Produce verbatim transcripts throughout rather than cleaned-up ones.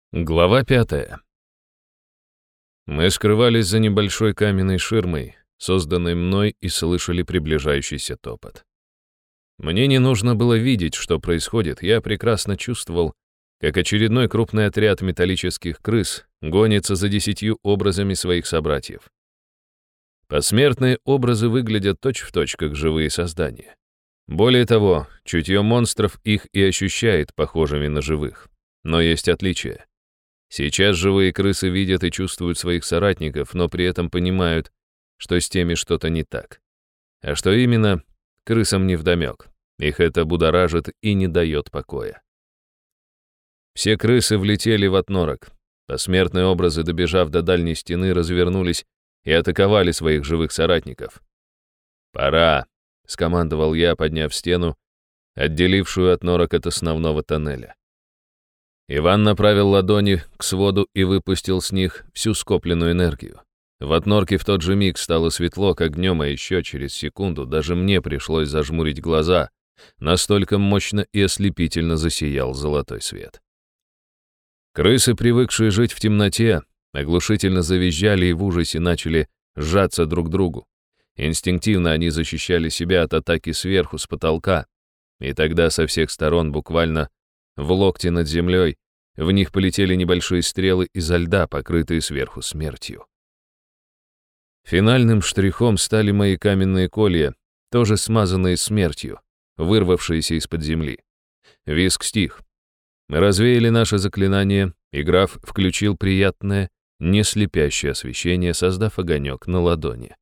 Глава пятая. Мы скрывались за небольшой каменной ширмой, созданной мной, и слышали приближающийся топот. Мне не нужно было видеть, что происходит, я прекрасно чувствовал, как очередной крупный отряд металлических крыс гонится за десятью образами своих собратьев. Посмертные образы выглядят точь-в-точь, как живые создания. Более того, чутье монстров их и ощущает похожими на живых. Но есть отличия. Сейчас живые крысы видят и чувствуют своих соратников, но при этом понимают, что с теми что-то не так. А что именно, крысам невдомек. Их это будоражит и не дает покоя. Все крысы влетели в отнорок. Посмертные образы, добежав до дальней стены, развернулись и атаковали своих живых соратников. «Пора», — скомандовал я, подняв стену, отделившую отнорок от основного тоннеля. Иван направил ладони к своду и выпустил с них всю скопленную энергию. В отнорке в тот же миг стало светло, как днем, а еще через секунду даже мне пришлось зажмурить глаза. Настолько мощно и ослепительно засиял золотой свет. Крысы, привыкшие жить в темноте, оглушительно завизжали и в ужасе начали сжаться друг к другу. Инстинктивно они защищали себя от атаки сверху, с потолка. И тогда со всех сторон, буквально в локте над землей, в них полетели небольшие стрелы изо льда, покрытые сверху смертью. Финальным штрихом стали мои каменные колья, тоже смазанные смертью, вырвавшиеся из-под земли. Визг стих. Мы развеяли наше заклинание, и граф включил приятное, не слепящее освещение, создав огонек на ладони.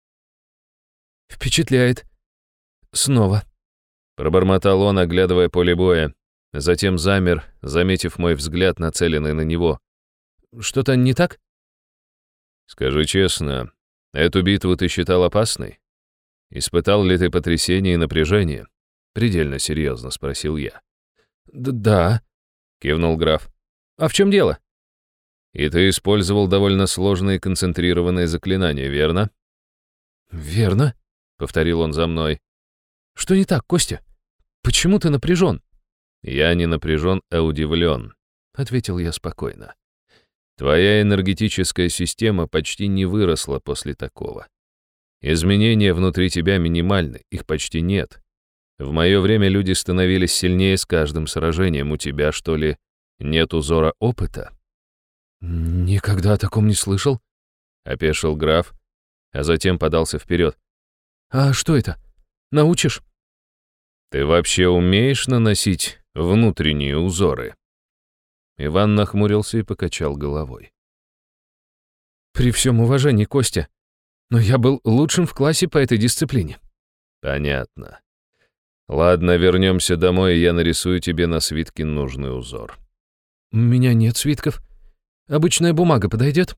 «Впечатляет. Снова», — пробормотал он, оглядывая поле боя. Затем замер, заметив мой взгляд, нацеленный на него. «Что-то не так?» «Скажи честно, эту битву ты считал опасной? Испытал ли ты потрясение и напряжение?» Предельно серьезно спросил я. «Да», — кивнул граф. «А в чем дело?» «И ты использовал довольно сложные концентрированные заклинания, верно?» «Верно», — повторил он за мной. «Что не так, Костя? Почему ты напряжен?» «Я не напряжен, а удивлен», — ответил я спокойно. «Твоя энергетическая система почти не выросла после такого. Изменения внутри тебя минимальны, их почти нет. В мое время люди становились сильнее с каждым сражением. У тебя, что ли, нет узора опыта?» «Никогда о таком не слышал», — опешил граф, а затем подался вперед. «А что это? Научишь?» «Ты вообще умеешь наносить внутренние узоры?» Иван нахмурился и покачал головой. «При всем уважении, Костя, но я был лучшим в классе по этой дисциплине». «Понятно. Ладно, вернемся домой, и я нарисую тебе на свитке нужный узор». «У меня нет свитков. Обычная бумага подойдет?»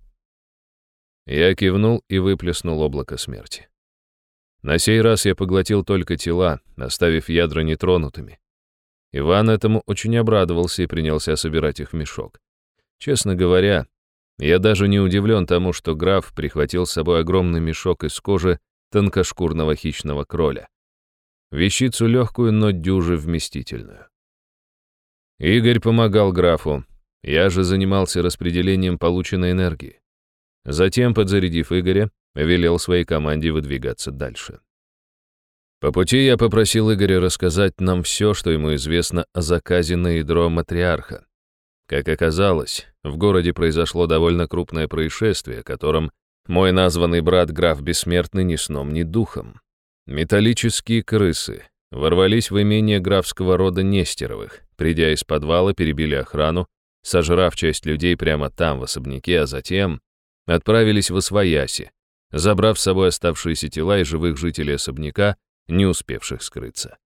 Я кивнул и выплеснул облако смерти. На сей раз я поглотил только тела, оставив ядра нетронутыми. Иван этому очень обрадовался и принялся собирать их в мешок. Честно говоря, я даже не удивлен тому, что граф прихватил с собой огромный мешок из кожи тонкошкурного хищного кроля. Вещицу легкую, но дюже вместительную. Игорь помогал графу, я же занимался распределением полученной энергии. Затем, подзарядив Игоря, велел своей команде выдвигаться дальше. По пути я попросил Игоря рассказать нам все, что ему известно о заказе на ядро матриарха. Как оказалось, в городе произошло довольно крупное происшествие, о котором мой названный брат граф Бессмертный ни сном, ни духом. Металлические крысы ворвались в имение графского рода Нестеровых, придя из подвала, перебили охрану, сожрав часть людей прямо там, в особняке, а затем отправились в Освояси, забрав с собой оставшиеся тела и живых жителей особняка, не успевших скрыться.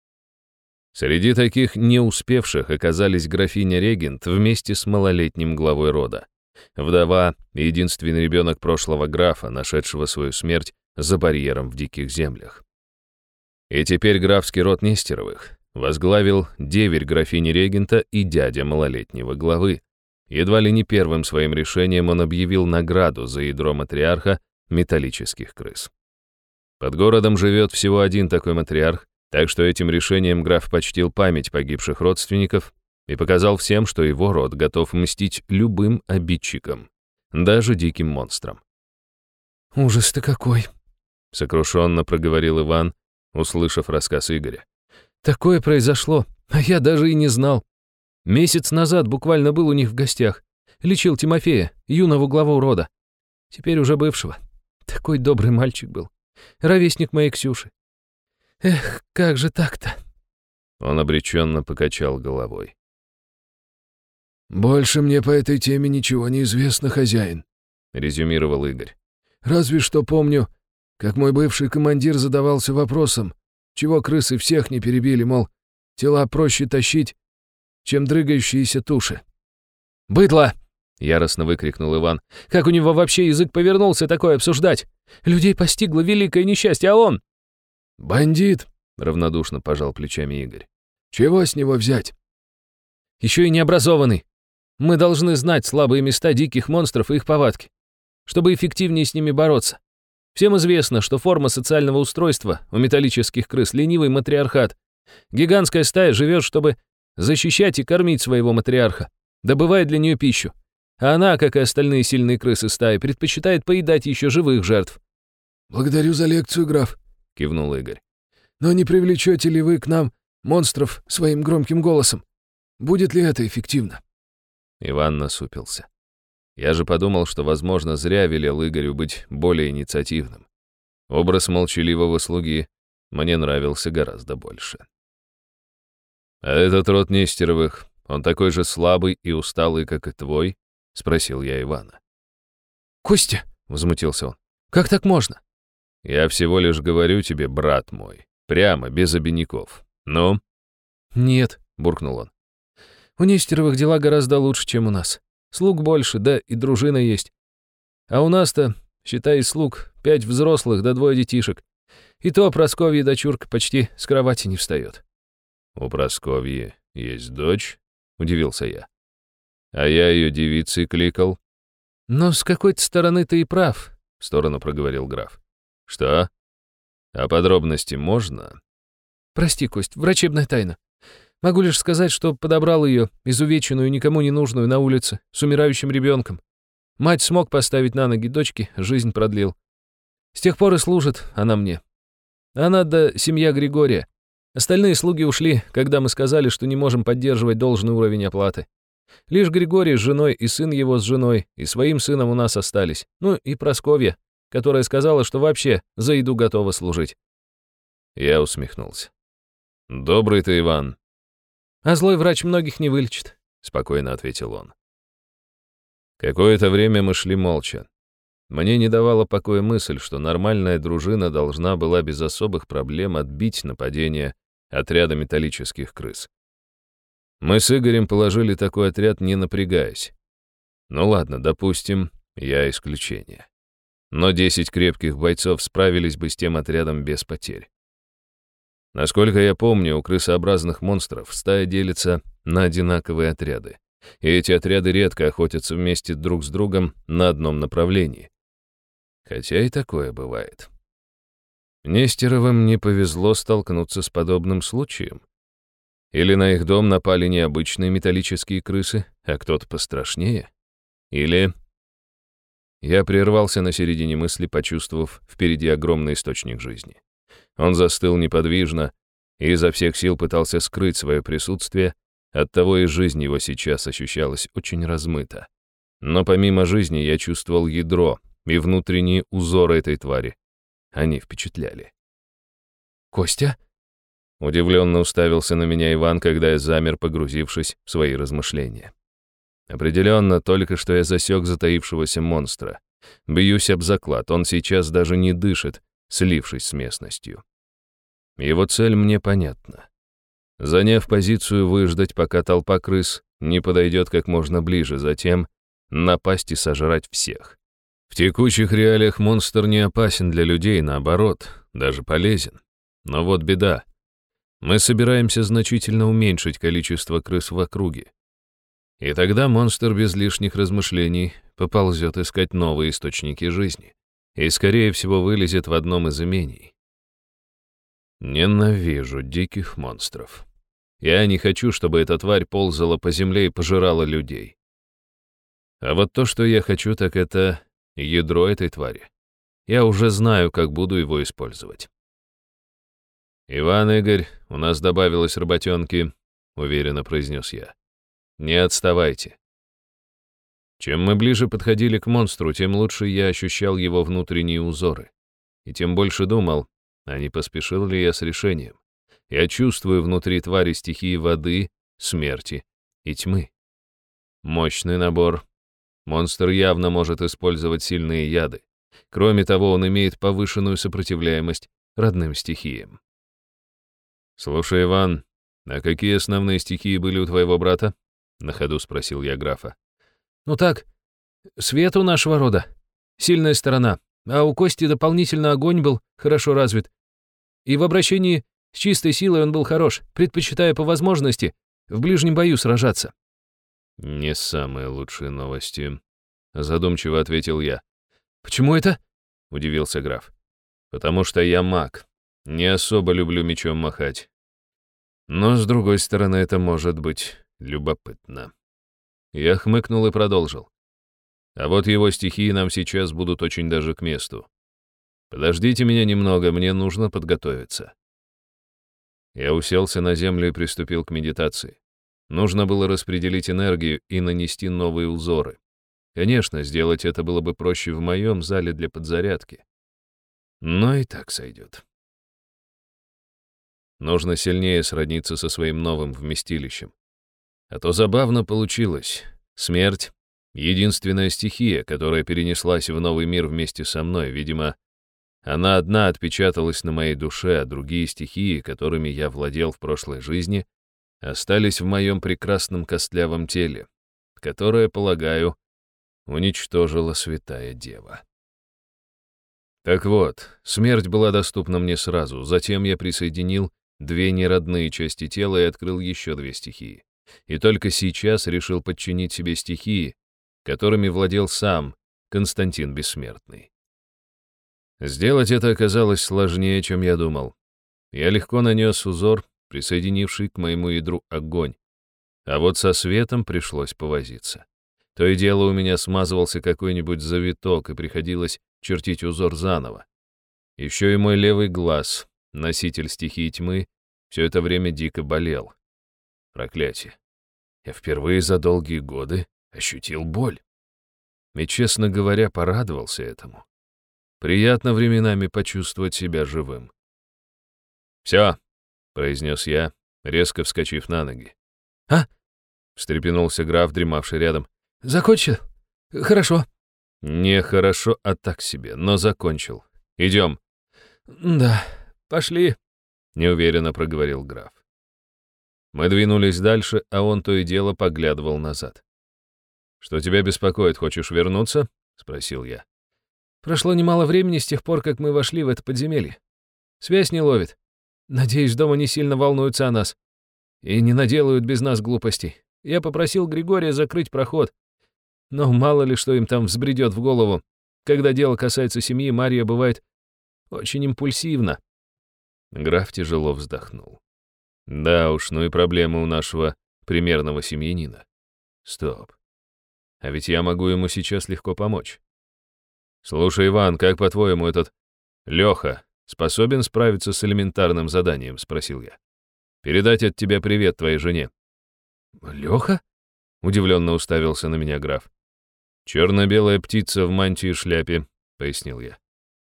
Среди таких не успевших оказались графиня-регент вместе с малолетним главой рода, вдова и единственный ребенок прошлого графа, нашедшего свою смерть за барьером в диких землях. И теперь графский род Нестеровых возглавил деверь графини-регента и дядя малолетнего главы. Едва ли не первым своим решением он объявил награду за ядро матриарха металлических крыс. Под городом живет всего один такой матриарх, так что этим решением граф почтил память погибших родственников, и показал всем, что его род готов мстить любым обидчикам, даже диким монстрам. «Ужас-то какой!» — сокрушенно проговорил Иван, услышав рассказ Игоря. «Такое произошло, а я даже и не знал. Месяц назад буквально был у них в гостях. Лечил Тимофея, юного главу рода. Теперь уже бывшего. Такой добрый мальчик был. Ровесник моей Ксюши. Эх, как же так-то?» Он обреченно покачал головой. «Больше мне по этой теме ничего не известно, хозяин», — резюмировал Игорь. «Разве что помню, как мой бывший командир задавался вопросом, чего крысы всех не перебили, мол, тела проще тащить, чем дрыгающиеся туши». «Быдло!» — яростно выкрикнул Иван. «Как у него вообще язык повернулся такое обсуждать? Людей постигло великое несчастье, а он...» «Бандит!» — равнодушно пожал плечами Игорь. «Чего с него взять?» «Еще и необразованный. Мы должны знать слабые места диких монстров и их повадки, чтобы эффективнее с ними бороться. Всем известно, что форма социального устройства у металлических крыс — ленивый матриархат. Гигантская стая живет, чтобы защищать и кормить своего матриарха, добывая для нее пищу. А она, как и остальные сильные крысы стаи, предпочитает поедать еще живых жертв». «Благодарю за лекцию, граф», — кивнул Игорь. «Но не привлечете ли вы к нам монстров своим громким голосом? Будет ли это эффективно?» Иван насупился. Я же подумал, что, возможно, зря велел Игорю быть более инициативным. Образ молчаливого слуги мне нравился гораздо больше. «А этот род Нестеровых, он такой же слабый и усталый, как и твой?» — спросил я Ивана. «Костя!» — возмутился он. «Как так можно?» «Я всего лишь говорю тебе, брат мой, прямо, без обиняков. Ну?» «Нет», — буркнул он. «У Нестеровых дела гораздо лучше, чем у нас. Слуг больше, да и дружина есть. А у нас-то, считай, слуг, пять взрослых да двое детишек. И то Прасковья дочурка почти с кровати не встает». «У Прасковьи есть дочь?» — удивился я. «А я ее девицей кликал». «Но с какой-то стороны ты и прав», — в сторону проговорил граф. «Что? А подробности можно?» «Прости, Кость, врачебная тайна. Могу лишь сказать, что подобрал ее, изувеченную, никому не нужную, на улице, с умирающим ребенком. Мать смог поставить на ноги дочки, жизнь продлил. С тех пор и служит она мне. Она да семья Григория. Остальные слуги ушли, когда мы сказали, что не можем поддерживать должный уровень оплаты. Лишь Григорий с женой и сын его с женой и своим сыном у нас остались. Ну и Прасковья, которая сказала, что вообще за еду готова служить». Я усмехнулся. «Добрый ты, Иван». «А злой врач многих не вылечит», — спокойно ответил он. Какое-то время мы шли молча. Мне не давала покоя мысль, что нормальная дружина должна была без особых проблем отбить нападение отряда металлических крыс. Мы с Игорем положили такой отряд, не напрягаясь. Ну ладно, допустим, я исключение. Но десять крепких бойцов справились бы с тем отрядом без потерь. Насколько я помню, у крысообразных монстров стая делится на одинаковые отряды. И эти отряды редко охотятся вместе друг с другом на одном направлении. Хотя и такое бывает. Нестеровым не повезло столкнуться с подобным случаем. Или на их дом напали не обычные металлические крысы, а кто-то пострашнее. Или... Я прервался на середине мысли, почувствовав впереди огромный источник жизни. Он застыл неподвижно и изо всех сил пытался скрыть свое присутствие, оттого и жизнь его сейчас ощущалась очень размыто. Но помимо жизни я чувствовал ядро и внутренние узоры этой твари. Они впечатляли. «Костя?» Удивленно уставился на меня Иван, когда я замер, погрузившись в свои размышления. Определенно, только что я засек затаившегося монстра. Бьюсь об заклад, он сейчас даже не дышит, слившись с местностью. Его цель мне понятна. Заняв позицию, выждать, пока толпа крыс не подойдет как можно ближе, затем напасть и сожрать всех. В текущих реалиях монстр не опасен для людей, наоборот, даже полезен. Но вот беда. Мы собираемся значительно уменьшить количество крыс в округе. И тогда монстр без лишних размышлений поползет искать новые источники жизни и, скорее всего, вылезет в одном из имений. Ненавижу диких монстров. Я не хочу, чтобы эта тварь ползала по земле и пожирала людей. А вот то, что я хочу, так это ядро этой твари. Я уже знаю, как буду его использовать. «Иван, Игорь, у нас добавилось работенки», — уверенно произнес я. «Не отставайте». Чем мы ближе подходили к монстру, тем лучше я ощущал его внутренние узоры. И тем больше думал, а не поспешил ли я с решением. Я чувствую внутри твари стихии воды, смерти и тьмы. Мощный набор. Монстр явно может использовать сильные яды. Кроме того, он имеет повышенную сопротивляемость родным стихиям. «Слушай, Иван, а какие основные стихии были у твоего брата?» — на ходу спросил я графа. «Ну так, свет у нашего рода. Сильная сторона. А у Кости дополнительно огонь был хорошо развит. И в обращении с чистой силой он был хорош, предпочитая по возможности в ближнем бою сражаться». «Не самые лучшие новости», — задумчиво ответил я. «Почему это?» — удивился граф. «Потому что я маг. Не особо люблю мечом махать. Но, с другой стороны, это может быть любопытно». Я хмыкнул и продолжил. «А вот его стихии нам сейчас будут очень даже к месту. Подождите меня немного, мне нужно подготовиться». Я уселся на землю и приступил к медитации. Нужно было распределить энергию и нанести новые узоры. Конечно, сделать это было бы проще в моем зале для подзарядки. Но и так сойдет. Нужно сильнее сродниться со своим новым вместилищем. А то забавно получилось. Смерть — единственная стихия, которая перенеслась в новый мир вместе со мной. Видимо, она одна отпечаталась на моей душе, а другие стихии, которыми я владел в прошлой жизни, остались в моем прекрасном костлявом теле, которое, полагаю, уничтожила святая дева. Так вот, смерть была доступна мне сразу, затем я присоединил две неродные части тела и открыл еще две стихии. И только сейчас решил подчинить себе стихии, которыми владел сам Константин Бессмертный. Сделать это оказалось сложнее, чем я думал. Я легко нанес узор, присоединивший к моему ядру огонь, а вот со светом пришлось повозиться. То и дело у меня смазывался какой-нибудь завиток, и приходилось чертить узор заново. Еще и мой левый глаз, носитель стихии тьмы, все это время дико болел. Проклятие. Я впервые за долгие годы ощутил боль. И, честно говоря, порадовался этому. Приятно временами почувствовать себя живым. «Все», — произнес я, резко вскочив на ноги. «А?» — встрепенулся граф, дремавший рядом. «Закончил? Хорошо». «Не хорошо, а так себе, но закончил. Идем». «Да, пошли», — неуверенно проговорил граф. Мы двинулись дальше, а он то и дело поглядывал назад. «Что тебя беспокоит, хочешь вернуться?» — спросил я. «Прошло немало времени с тех пор, как мы вошли в это подземелье. Связь не ловит. Надеюсь, дома не сильно волнуются о нас. И не наделают без нас глупостей. Я попросил Григория закрыть проход. Но мало ли что им там взбредет в голову. Когда дело касается семьи, Марья бывает очень импульсивна». Граф тяжело вздохнул. «Да уж, ну и проблемы у нашего примерного семьянина. Стоп. А ведь я могу ему сейчас легко помочь. Слушай, Иван, как по-твоему этот Леха способен справиться с элементарным заданием?» — спросил я. «Передать от тебя привет твоей жене». «Леха?» — удивленно уставился на меня граф. «Черно-белая птица в мантии и шляпе», — пояснил я.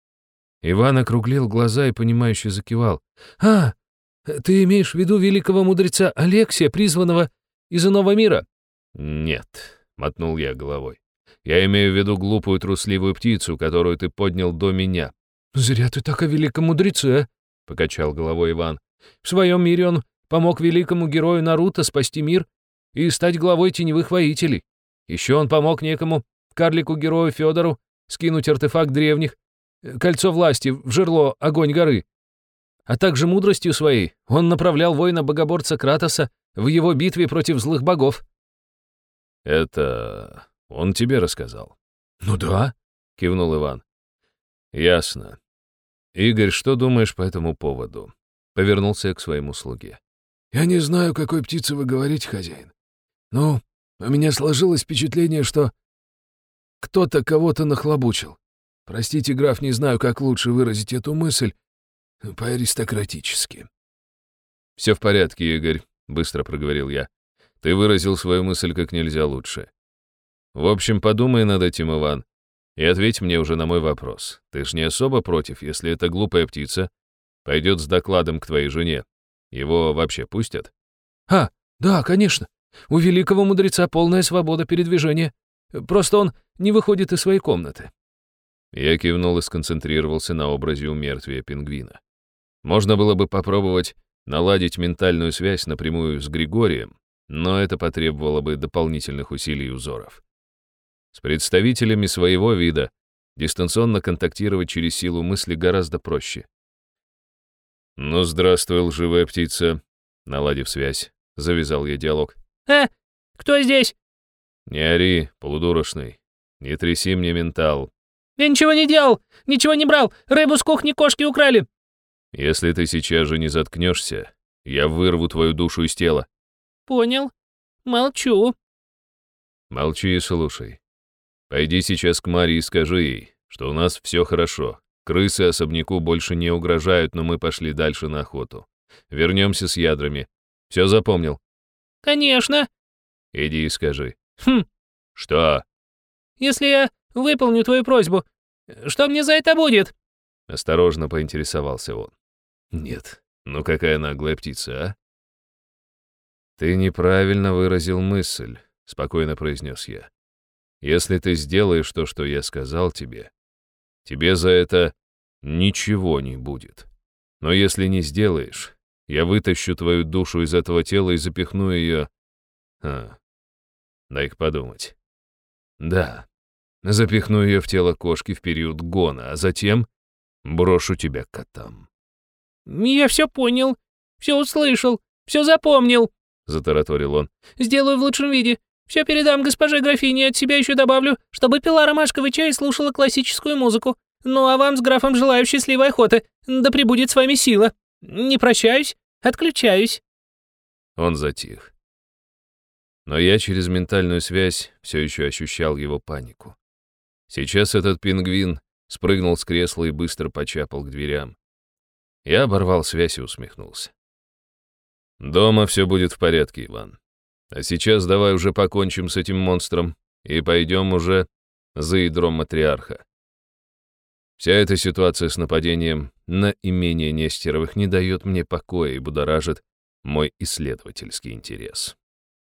Иван округлил глаза и, понимающе закивал. «А, ты имеешь в виду великого мудреца Алексия, призванного из иного мира?» «Нет», — мотнул я головой. «Я имею в виду глупую трусливую птицу, которую ты поднял до меня». «Зря ты так о великом мудреце», — покачал головой Иван. «В своем мире он помог великому герою Наруто спасти мир и стать главой теневых воителей. Еще он помог некому карлику-герою Федору скинуть артефакт древних, кольцо власти, в жерло огонь горы. А также мудростью своей он направлял воина-богоборца Кратоса в его битве против злых богов». «Это он тебе рассказал?» «Ну да», — кивнул Иван. «Ясно. Игорь, что думаешь по этому поводу?» Повернулся я к своему слуге. Я не знаю, какой птице вы говорите, хозяин. Ну, у меня сложилось впечатление, что кто-то кого-то нахлобучил. Простите, граф, не знаю, как лучше выразить эту мысль по-аристократически». «Все в порядке, Игорь», — быстро проговорил я. «Ты выразил свою мысль как нельзя лучше. В общем, подумай над этим, Иван, и ответь мне уже на мой вопрос. Ты ж не особо против, если эта глупая птица пойдет с докладом к твоей жене? Его вообще пустят?» «А, да, конечно. У великого мудреца полная свобода передвижения. Просто он не выходит из своей комнаты». Я кивнул и сконцентрировался на образе умертвия пингвина. Можно было бы попробовать наладить ментальную связь напрямую с Григорием, но это потребовало бы дополнительных усилий узоров. С представителями своего вида дистанционно контактировать через силу мысли гораздо проще. «Ну, здравствуй, лживая птица», — наладив связь, завязал я диалог. «А, кто здесь?» «Не ори, полудурочный, не тряси мне ментал. «Я ничего не делал, ничего не брал, рыбу с кухни кошки украли». Если ты сейчас же не заткнешься, я вырву твою душу из тела». «Понял. Молчу». «Молчи и слушай. Пойди сейчас к Маре и скажи ей, что у нас все хорошо. Крысы особняку больше не угрожают, но мы пошли дальше на охоту. Вернемся с ядрами. Все запомнил?» «Конечно». «Иди и скажи». «Хм. Что?» Если я выполню твою просьбу, что мне за это будет?» Осторожно поинтересовался он. «Нет, ну какая наглая птица, а?» «Ты неправильно выразил мысль», — спокойно произнес я. «Если ты сделаешь то, что я сказал тебе, тебе за это ничего не будет. Но если не сделаешь, я вытащу твою душу из этого тела и запихну ее... А, дай-ка подумать. Да, запихну ее в тело кошки в период гона, а затем брошу тебя к котам». «Я все понял, все услышал, все запомнил», — затараторил он. «Сделаю в лучшем виде. Все передам госпоже графине, от себя еще добавлю, чтобы пила ромашковый чай и слушала классическую музыку. Ну а вам с графом желаю счастливой охоты. Да пребудет с вами сила. Не прощаюсь, отключаюсь». Он затих. Но я через ментальную связь все еще ощущал его панику. Сейчас этот пингвин спрыгнул с кресла и быстро почапал к дверям. Я оборвал связь и усмехнулся. «Дома все будет в порядке, Иван. А сейчас давай уже покончим с этим монстром и пойдем уже за ядром матриарха. Вся эта ситуация с нападением на имение Нестеровых не дает мне покоя и будоражит мой исследовательский интерес».